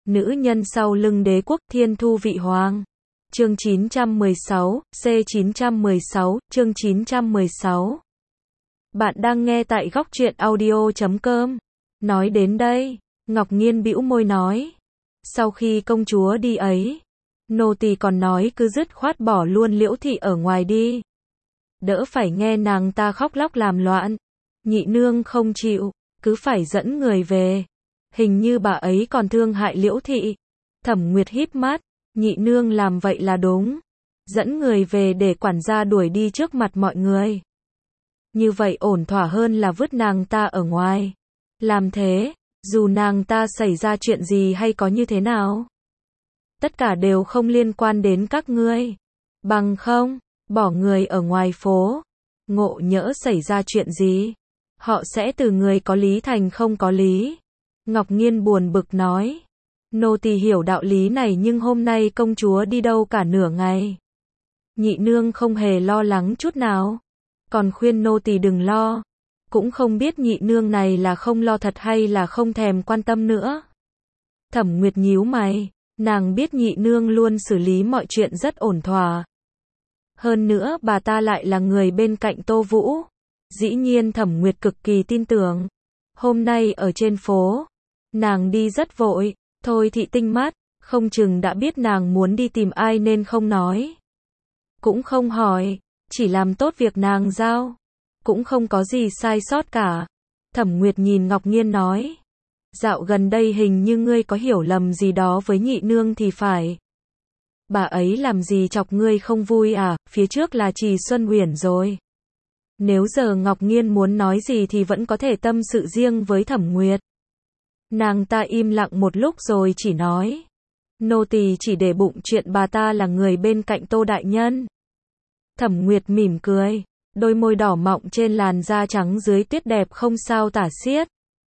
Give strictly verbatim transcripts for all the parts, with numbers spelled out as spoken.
nữ nhân sau lưng đế quốc Thiên Thu Vị Hoàng. Chương chín trăm mười sáu, C chín trăm mười sáu, chương chín trăm mười sáu. Bạn đang nghe tại góc truyện audio chấm com. Nói đến đây, Ngọc Nghiên bĩu môi nói. Sau khi công chúa đi ấy, nô tỳ còn nói cứ dứt khoát bỏ luôn Liễu thị ở ngoài đi. Đỡ phải nghe nàng ta khóc lóc làm loạn. Nhị nương không chịu, cứ phải dẫn người về. Hình như bà ấy còn thương hại Liễu thị. Thẩm Nguyệt híp mắt, nhị nương làm vậy là đúng. Dẫn người về để quản gia đuổi đi trước mặt mọi người. Như vậy ổn thỏa hơn là vứt nàng ta ở ngoài. Làm thế, dù nàng ta xảy ra chuyện gì hay có như thế nào, tất cả đều không liên quan đến các ngươi. Bằng không, bỏ người ở ngoài phố, ngộ nhỡ xảy ra chuyện gì, họ sẽ từ người có lý thành không có lý. Ngọc Nghiên buồn bực nói. Nô tỳ hiểu đạo lý này nhưng hôm nay công chúa đi đâu cả nửa ngày. Nhị nương không hề lo lắng chút nào. Còn khuyên nô tỳ đừng lo. Cũng không biết nhị nương này là không lo thật hay là không thèm quan tâm nữa. Thẩm Nguyệt nhíu mày. Nàng biết nhị nương luôn xử lý mọi chuyện rất ổn thỏa. Hơn nữa bà ta lại là người bên cạnh Tô Vũ. Dĩ nhiên Thẩm Nguyệt cực kỳ tin tưởng. Hôm nay ở trên phố, nàng đi rất vội. Thôi thị tinh mắt, không chừng đã biết nàng muốn đi tìm ai nên không nói. Cũng không hỏi, chỉ làm tốt việc nàng giao. Cũng không có gì sai sót cả. Thẩm Nguyệt nhìn Ngọc Nghiên nói. Dạo gần đây hình như ngươi có hiểu lầm gì đó với nhị nương thì phải. Bà ấy làm gì chọc ngươi không vui à, phía trước là Trì Xuân Uyển rồi. Nếu giờ Ngọc Nghiên muốn nói gì thì vẫn có thể tâm sự riêng với Thẩm Nguyệt. Nàng ta im lặng một lúc rồi chỉ nói. Nô tỳ chỉ để bụng chuyện bà ta là người bên cạnh Tô đại nhân. Thẩm Nguyệt mỉm cười. Đôi môi đỏ mọng trên làn da trắng dưới tuyết đẹp không sao tả xiết.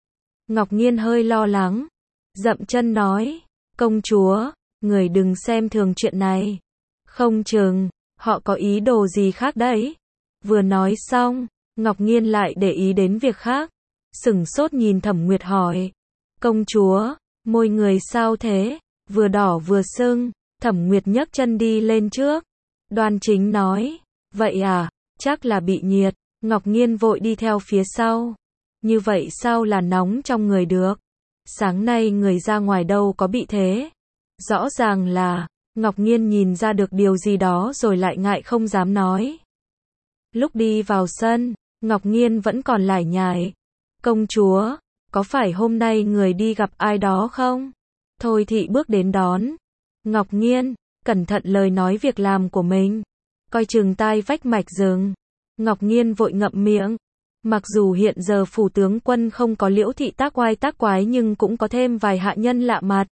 Ngọc Nghiên hơi lo lắng. Dậm chân nói. Công chúa, người đừng xem thường chuyện này. Không chừng, họ có ý đồ gì khác đấy. Vừa nói xong, Ngọc Nghiên lại để ý đến việc khác. Sửng sốt nhìn Thẩm Nguyệt hỏi. Công chúa, môi người sao thế? Vừa đỏ vừa sưng. Thẩm Nguyệt nhấc chân đi lên trước. Đoan chính nói. Vậy à, chắc là bị nhiệt. Ngọc Nghiên vội đi theo phía sau. Như vậy sao là nóng trong người được? Sáng nay người ra ngoài đâu có bị thế? Rõ ràng là, Ngọc Nghiên nhìn ra được điều gì đó rồi lại ngại không dám nói. Lúc đi vào sân, Ngọc Nghiên vẫn còn lải nhải. Công chúa, có phải hôm nay người đi gặp ai đó không? Thôi thị bước đến đón. Ngọc Nghiên, cẩn thận lời nói việc làm của mình. Coi chừng tai vách mạch rừng. Ngọc Nghiên vội ngậm miệng. Mặc dù hiện giờ phủ tướng quân không có Liễu thị tác oai tác quái nhưng cũng có thêm vài hạ nhân lạ mặt.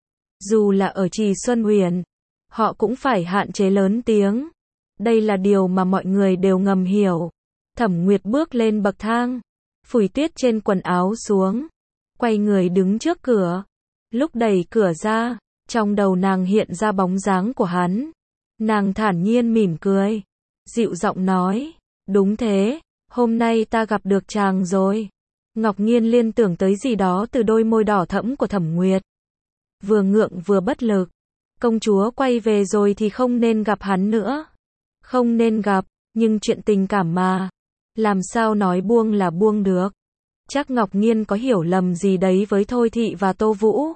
Dù là ở Trì Xuân Uyển, họ cũng phải hạn chế lớn tiếng. Đây là điều mà mọi người đều ngầm hiểu. Thẩm Nguyệt bước lên bậc thang, phủi tuyết trên quần áo xuống, quay người đứng trước cửa. Lúc đẩy cửa ra, trong đầu nàng hiện ra bóng dáng của hắn. Nàng thản nhiên mỉm cười, dịu giọng nói, đúng thế, hôm nay ta gặp được chàng rồi. Ngọc Nghiên liên tưởng tới gì đó từ đôi môi đỏ thẫm của Thẩm Nguyệt. Vừa ngượng vừa bất lực. Công chúa quay về rồi thì không nên gặp hắn nữa. Không nên gặp, nhưng chuyện tình cảm mà. Làm sao nói buông là buông được. Chắc Ngọc Nghiên có hiểu lầm gì đấy với Thôi thị và Tô Vũ.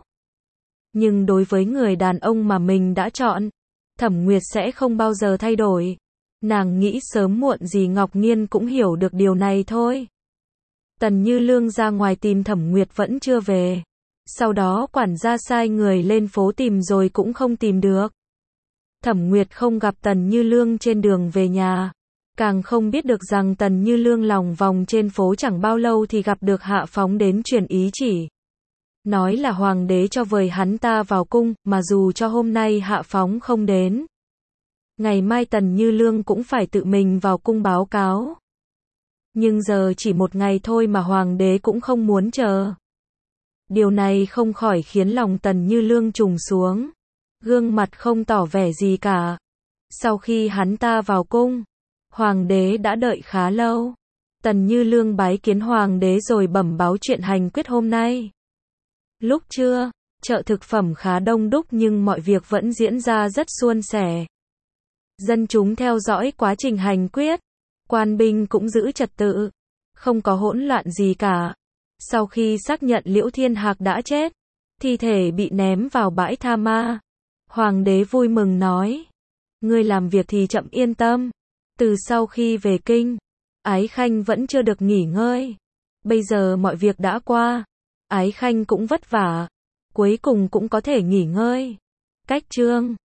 Nhưng đối với người đàn ông mà mình đã chọn, Thẩm Nguyệt sẽ không bao giờ thay đổi. Nàng nghĩ sớm muộn gì Ngọc Nghiên cũng hiểu được điều này thôi. Tần Như Lương ra ngoài tìm Thẩm Nguyệt vẫn chưa về. Sau đó quản gia sai người lên phố tìm rồi cũng không tìm được. Thẩm Nguyệt không gặp Tần Như Lương trên đường về nhà. Càng không biết được rằng Tần Như Lương lòng vòng trên phố chẳng bao lâu thì gặp được Hạ Phóng đến truyền ý chỉ. Nói là hoàng đế cho vời hắn ta vào cung, mà dù cho hôm nay Hạ Phóng không đến, ngày mai Tần Như Lương cũng phải tự mình vào cung báo cáo. Nhưng giờ chỉ một ngày thôi mà hoàng đế cũng không muốn chờ. Điều này không khỏi khiến lòng Tần Như Lương trùng xuống. Gương mặt không tỏ vẻ gì cả. Sau khi hắn ta vào cung, hoàng đế đã đợi khá lâu. Tần Như Lương bái kiến hoàng đế rồi bẩm báo chuyện hành quyết hôm nay. Lúc trưa, Chợ thực phẩm khá đông đúc nhưng mọi việc vẫn diễn ra rất suôn sẻ. Dân chúng theo dõi quá trình hành quyết. Quan binh cũng giữ trật tự. Không có hỗn loạn gì cả. Sau khi xác nhận Liễu Thiên Hạc đã chết, thi thể bị ném vào bãi tha ma. Hoàng đế vui mừng nói. Ngươi làm việc thì chậm yên tâm. Từ sau khi về kinh, Ái Khanh vẫn chưa được nghỉ ngơi. Bây giờ mọi việc đã qua. Ái Khanh cũng vất vả. Cuối cùng cũng có thể nghỉ ngơi. Cách chương